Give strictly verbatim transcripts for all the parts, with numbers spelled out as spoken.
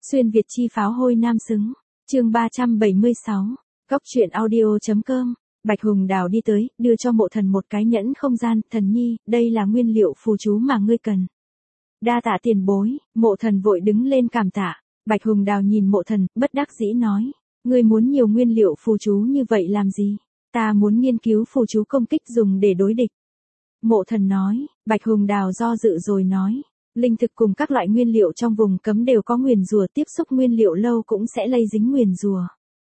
Xuyên Việt chi pháo hôi nam xứng. Chương ba trăm bảy mươi sáu. Góc truyện audio.com. Bạch Hùng Đào đi tới, đưa cho Mộ Thần một cái nhẫn không gian. Thần nhi, đây là nguyên liệu phù chú mà ngươi cần. Đa tạ tiền bối. Mộ Thần vội đứng lên cảm tạ. Bạch Hùng Đào nhìn Mộ Thần, bất đắc dĩ nói. Ngươi muốn nhiều nguyên liệu phù chú như vậy làm gì? Ta muốn nghiên cứu phù chú công kích dùng để đối địch. Mộ Thần nói. Bạch Hùng Đào do dự rồi nói. Linh thực cùng các loại nguyên liệu trong vùng cấm đều có nguyền rủa, tiếp xúc nguyên liệu lâu cũng sẽ lây dính nguyền rủa.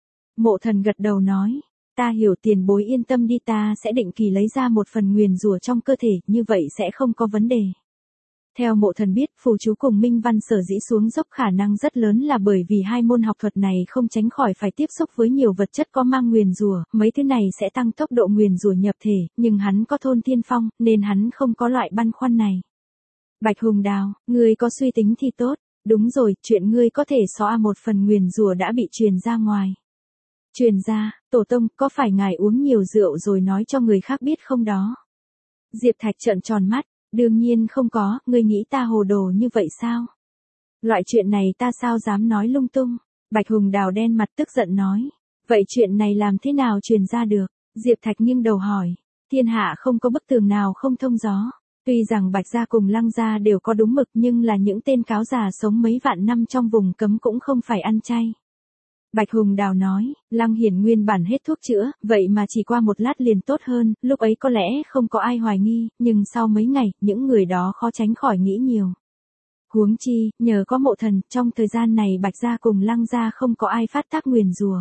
Mộ Thần gật đầu nói, ta hiểu, tiền bối yên tâm đi, ta sẽ định kỳ lấy ra một phần nguyền rủa trong cơ thể, như vậy sẽ không có vấn đề. Theo Mộ Thần biết, phù chú cùng minh văn sở dĩ xuống dốc khả năng rất lớn là bởi vì hai môn học thuật này không tránh khỏi phải tiếp xúc với nhiều vật chất có mang nguyền rủa, mấy thứ này sẽ tăng tốc độ nguyền rủa nhập thể, nhưng hắn có thôn tiên phong, nên hắn không có loại băn khoăn này. Bạch Hùng Đào, ngươi có suy tính thì tốt, đúng rồi, chuyện ngươi có thể xóa một phần nguyền rủa đã bị truyền ra ngoài. Truyền ra, tổ tông, có phải ngài uống nhiều rượu rồi nói cho người khác biết không đó? Diệp Thạch trợn tròn mắt, đương nhiên không có, ngươi nghĩ ta hồ đồ như vậy sao? Loại chuyện này ta sao dám nói lung tung? Bạch Hùng Đào đen mặt tức giận nói, vậy chuyện này làm thế nào truyền ra được? Diệp Thạch nghiêng đầu hỏi, thiên hạ không có bức tường nào không thông gió. Tuy rằng Bạch gia cùng Lăng gia đều có đúng mực nhưng là những tên cáo già sống mấy vạn năm trong vùng cấm cũng không phải ăn chay. Bạch Hùng Đào nói, Lăng Hiển nguyên bản hết thuốc chữa, vậy mà chỉ qua một lát liền tốt hơn, lúc ấy có lẽ không có ai hoài nghi, nhưng sau mấy ngày, những người đó khó tránh khỏi nghĩ nhiều. Huống chi, nhờ có Mộ Thần, trong thời gian này Bạch gia cùng Lăng gia không có ai phát tác nguyền rủa.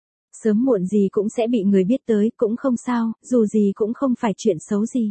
Sớm muộn gì cũng sẽ bị người biết tới, cũng không sao, dù gì cũng không phải chuyện xấu gì.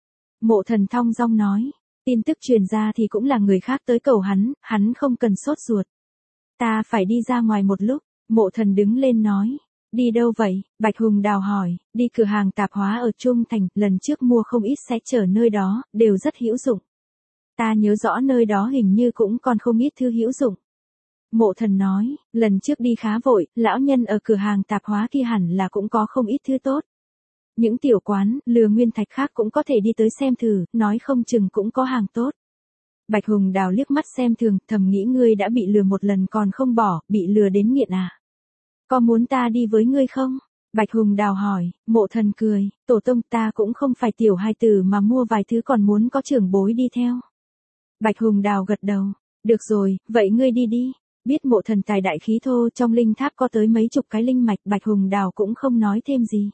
Mộ Thần thong dong nói, tin tức truyền ra thì cũng là người khác tới cầu hắn, hắn không cần sốt ruột. Ta phải đi ra ngoài một lúc. Mộ Thần đứng lên nói, đi đâu vậy? Bạch Hùng Đào hỏi, đi cửa hàng tạp hóa ở Trung Thành, lần trước mua không ít sách trở nơi đó, đều rất hữu dụng. Ta nhớ rõ nơi đó hình như cũng còn không ít thư hữu dụng. Mộ Thần nói, lần trước đi khá vội, lão nhân ở cửa hàng tạp hóa kia hẳn là cũng có không ít thư tốt. Những tiểu quán, lừa nguyên thạch khác cũng có thể đi tới xem thử, nói không chừng cũng có hàng tốt. Bạch Hùng Đào liếc mắt xem thường, thầm nghĩ ngươi đã bị lừa một lần còn không bỏ, bị lừa đến nghiện à? Có muốn ta đi với ngươi không? Bạch Hùng Đào hỏi. Mộ Thần cười, tổ tông, ta cũng không phải tiểu hài tử mà mua vài thứ còn muốn có trưởng bối đi theo. Bạch Hùng Đào gật đầu, được rồi, vậy ngươi đi đi. Biết Mộ Thần tài đại khí thô, trong linh tháp có tới mấy chục cái linh mạch, Bạch Hùng Đào cũng không nói thêm gì.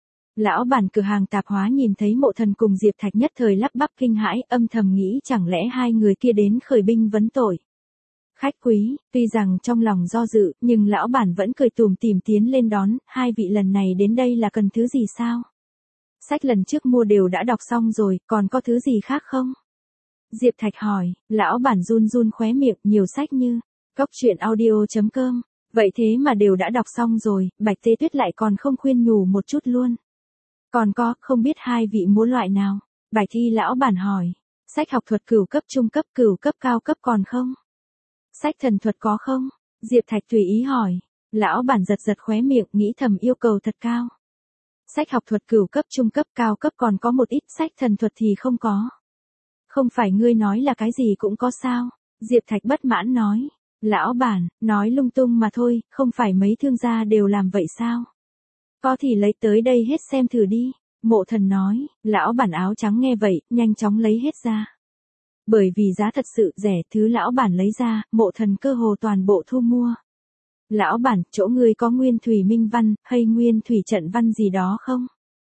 Lão bản cửa hàng tạp hóa nhìn thấy Mộ Thần cùng Diệp Thạch nhất thời lắp bắp kinh hãi, âm thầm nghĩ chẳng lẽ hai người kia đến khởi binh vấn tội. Khách quý, tuy rằng trong lòng do dự, nhưng lão bản vẫn cười tủm tỉm tiến lên đón, hai vị lần này đến đây là cần thứ gì sao? Sách lần trước mua đều đã đọc xong rồi, còn có thứ gì khác không? Diệp Thạch hỏi, lão bản run run khóe miệng, nhiều sách như, góc truyện audio.com, vậy thế mà đều đã đọc xong rồi, Bạch Tê Tuyết lại còn không khuyên nhủ một chút luôn. Còn có, không biết hai vị muốn loại nào? Bạch Thi lão bản hỏi. Sách học thuật cửu cấp, trung cấp, cửu cấp, cao cấp còn không? Sách thần thuật có không? Diệp Thạch tùy ý hỏi. Lão bản giật giật khóe miệng, nghĩ thầm yêu cầu thật cao. Sách học thuật cửu cấp, trung cấp, cao cấp còn có một ít, sách thần thuật thì không có. Không phải ngươi nói là cái gì cũng có sao? Diệp Thạch bất mãn nói. Lão bản, nói lung tung mà thôi, không phải mấy thương gia đều làm vậy sao? Có thì lấy tới đây hết xem thử đi. Mộ Thần nói, lão bản áo trắng nghe vậy, nhanh chóng lấy hết ra. Bởi vì giá thật sự rẻ, thứ lão bản lấy ra, Mộ Thần cơ hồ toàn bộ thu mua. Lão bản, chỗ ngươi có nguyên thủy minh văn, hay nguyên thủy trận văn gì đó không?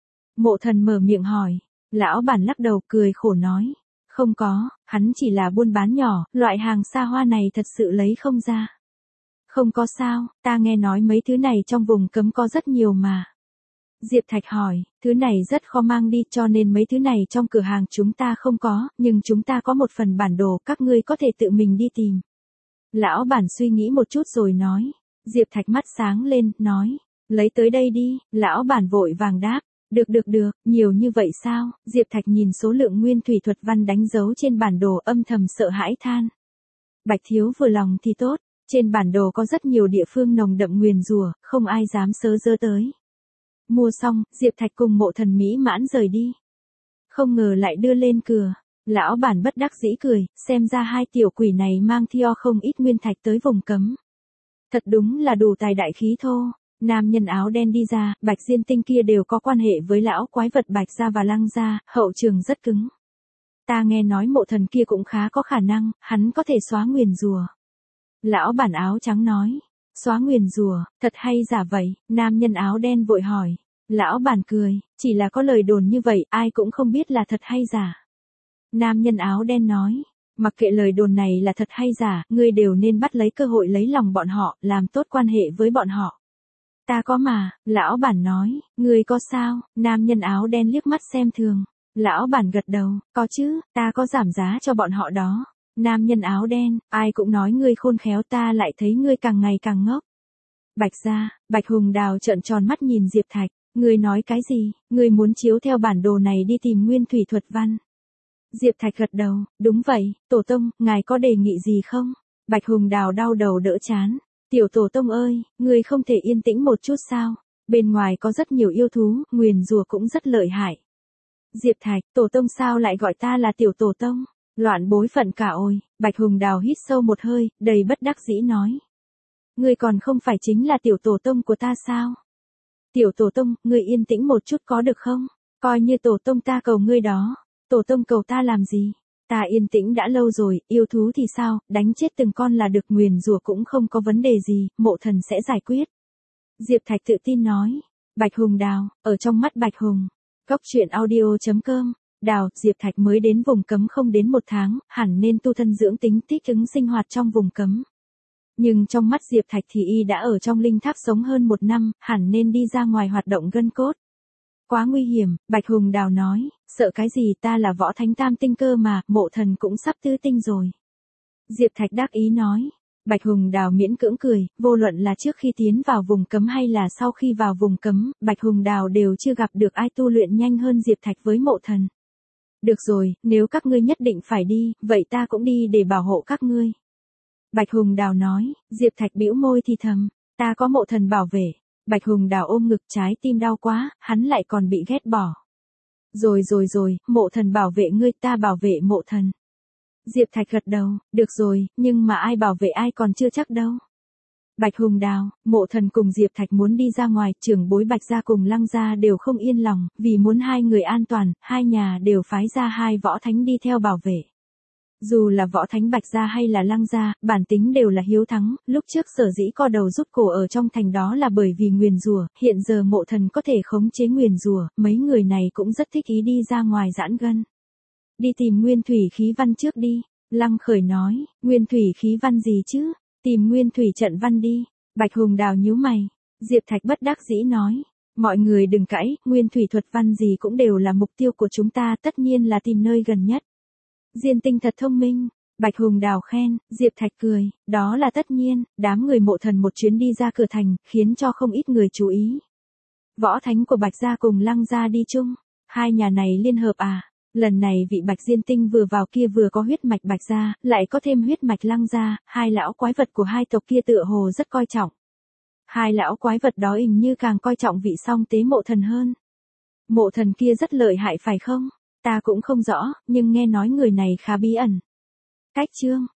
Mộ Thần mở miệng hỏi. Lão bản lắc đầu cười khổ nói. Không có, hắn chỉ là buôn bán nhỏ, loại hàng xa hoa này thật sự lấy không ra. Không có sao, ta nghe nói mấy thứ này trong vùng cấm có rất nhiều mà. Diệp Thạch hỏi, thứ này rất khó mang đi cho nên mấy thứ này trong cửa hàng chúng ta không có, nhưng chúng ta có một phần bản đồ, các ngươi có thể tự mình đi tìm. Lão bản suy nghĩ một chút rồi nói. Diệp Thạch mắt sáng lên, nói, lấy tới đây đi. Lão bản vội vàng đáp, được được được, nhiều như vậy sao? Diệp Thạch nhìn số lượng nguyên thủy thuật văn đánh dấu trên bản đồ âm thầm sợ hãi than. Bạch thiếu vừa lòng thì tốt. Trên bản đồ có rất nhiều địa phương nồng đậm nguyền rủa, không ai dám sơ dơ tới. Mua xong, Diệp Thạch cùng Mộ Thần mỹ mãn rời đi. Không ngờ lại đưa lên cửa. Lão bản bất đắc dĩ cười, xem ra hai tiểu quỷ này mang theo không ít nguyên thạch tới vùng cấm. Thật đúng là đủ tài đại khí thô. Nam nhân áo đen đi ra, Bạch Diên Tinh kia đều có quan hệ với lão quái vật Bạch gia và Lăng gia, hậu trường rất cứng. Ta nghe nói mộ thần kia cũng khá có khả năng, hắn có thể xóa nguyền rủa. Lão bản áo trắng nói, xóa nguyền rủa, thật hay giả vậy? Nam nhân áo đen vội hỏi. Lão bản cười, chỉ là có lời đồn như vậy, ai cũng không biết là thật hay giả. Nam nhân áo đen nói, mặc kệ lời đồn này là thật hay giả, ngươi đều nên bắt lấy cơ hội lấy lòng bọn họ, làm tốt quan hệ với bọn họ. Ta có mà, lão bản nói, ngươi có sao? Nam nhân áo đen liếc mắt xem thường. Lão bản gật đầu, có chứ, ta có giảm giá cho bọn họ đó. Nam nhân áo đen, ai cũng nói ngươi khôn khéo, ta lại thấy ngươi càng ngày càng ngốc. Bạch gia, Bạch Hùng Đào trợn tròn mắt nhìn Diệp Thạch, ngươi nói cái gì? Ngươi muốn chiếu theo bản đồ này đi tìm nguyên thủy thuật văn. Diệp Thạch gật đầu, đúng vậy, tổ tông, ngài có đề nghị gì không? Bạch Hùng Đào đau đầu đỡ chán. Tiểu tổ tông ơi, ngươi không thể yên tĩnh một chút sao? Bên ngoài có rất nhiều yêu thú, nguyền rủa cũng rất lợi hại. Diệp Thạch, tổ tông sao lại gọi ta là tiểu tổ tông? Loạn bối phận cả ôi. Bạch Hùng Đào hít sâu một hơi, đầy bất đắc dĩ nói. Ngươi còn không phải chính là tiểu tổ tông của ta sao? Tiểu tổ tông, ngươi yên tĩnh một chút có được không? Coi như tổ tông ta cầu ngươi đó. Tổ tông cầu ta làm gì? Ta yên tĩnh đã lâu rồi, yêu thú thì sao, đánh chết từng con là được, nguyền rủa cũng không có vấn đề gì, mộ thần sẽ giải quyết. Diệp Thạch tự tin nói. Bạch Hùng Đào, ở trong mắt Bạch Hùng. Góc truyện audio chấm com. Đào, Diệp Thạch mới đến vùng cấm không đến một tháng, hẳn nên tu thân dưỡng tính thích ứng sinh hoạt trong vùng cấm. Nhưng trong mắt Diệp Thạch thì y đã ở trong linh tháp sống hơn một năm, hẳn nên đi ra ngoài hoạt động gân cốt. Quá nguy hiểm, Bạch Hùng Đào nói, sợ cái gì, ta là võ thánh tam tinh cơ mà, mộ thần cũng sắp tứ tinh rồi. Diệp Thạch đắc ý nói. Bạch Hùng Đào miễn cưỡng cười, vô luận là trước khi tiến vào vùng cấm hay là sau khi vào vùng cấm, Bạch Hùng Đào đều chưa gặp được ai tu luyện nhanh hơn Diệp Thạch với mộ thần. Được rồi, nếu các ngươi nhất định phải đi, vậy ta cũng đi để bảo hộ các ngươi. Bạch Hùng Đào nói. Diệp Thạch bĩu môi thì thầm, ta có mộ thần bảo vệ. Bạch Hùng Đào ôm ngực, trái tim đau quá, hắn lại còn bị ghét bỏ. Rồi rồi rồi, mộ thần bảo vệ ngươi, ta bảo vệ mộ thần. Diệp Thạch gật đầu, được rồi, nhưng mà ai bảo vệ ai còn chưa chắc đâu. Bạch Hùng Đào, mộ thần cùng Diệp Thạch muốn đi ra ngoài, trưởng bối Bạch gia cùng Lăng gia đều không yên lòng, vì muốn hai người an toàn, hai nhà đều phái ra hai võ thánh đi theo bảo vệ. Dù là võ thánh Bạch gia hay là Lăng gia, bản tính đều là hiếu thắng, lúc trước sở dĩ co đầu rút cổ ở trong thành đó là bởi vì nguyền rủa, hiện giờ mộ thần có thể khống chế nguyền rủa, mấy người này cũng rất thích ý đi ra ngoài giãn gân. Đi tìm nguyên thủy khí văn trước đi, Lăng Khởi nói, nguyên thủy khí văn gì chứ, tìm nguyên thủy trận văn đi. Bạch Hùng Đào nhíu mày. Diệp Thạch bất đắc dĩ nói, mọi người đừng cãi, nguyên thủy thuật văn gì cũng đều là mục tiêu của chúng ta, tất nhiên là tìm nơi gần nhất. Diên Tinh thật thông minh. Bạch Hùng Đào khen. Diệp Thạch cười, đó là tất nhiên, đám người mộ thần một chuyến đi ra cửa thành, khiến cho không ít người chú ý. Võ thánh của Bạch gia cùng Lăng gia đi chung, hai nhà này liên hợp à? Lần này vị Bạch Diên Tinh vừa vào kia vừa có huyết mạch Bạch gia, lại có thêm huyết mạch Lăng gia, hai lão quái vật của hai tộc kia tựa hồ rất coi trọng. Hai lão quái vật đó hình như càng coi trọng vị song tế mộ thần hơn. Mộ thần kia rất lợi hại phải không? Ta cũng không rõ, nhưng nghe nói người này khá bí ẩn. Cách chương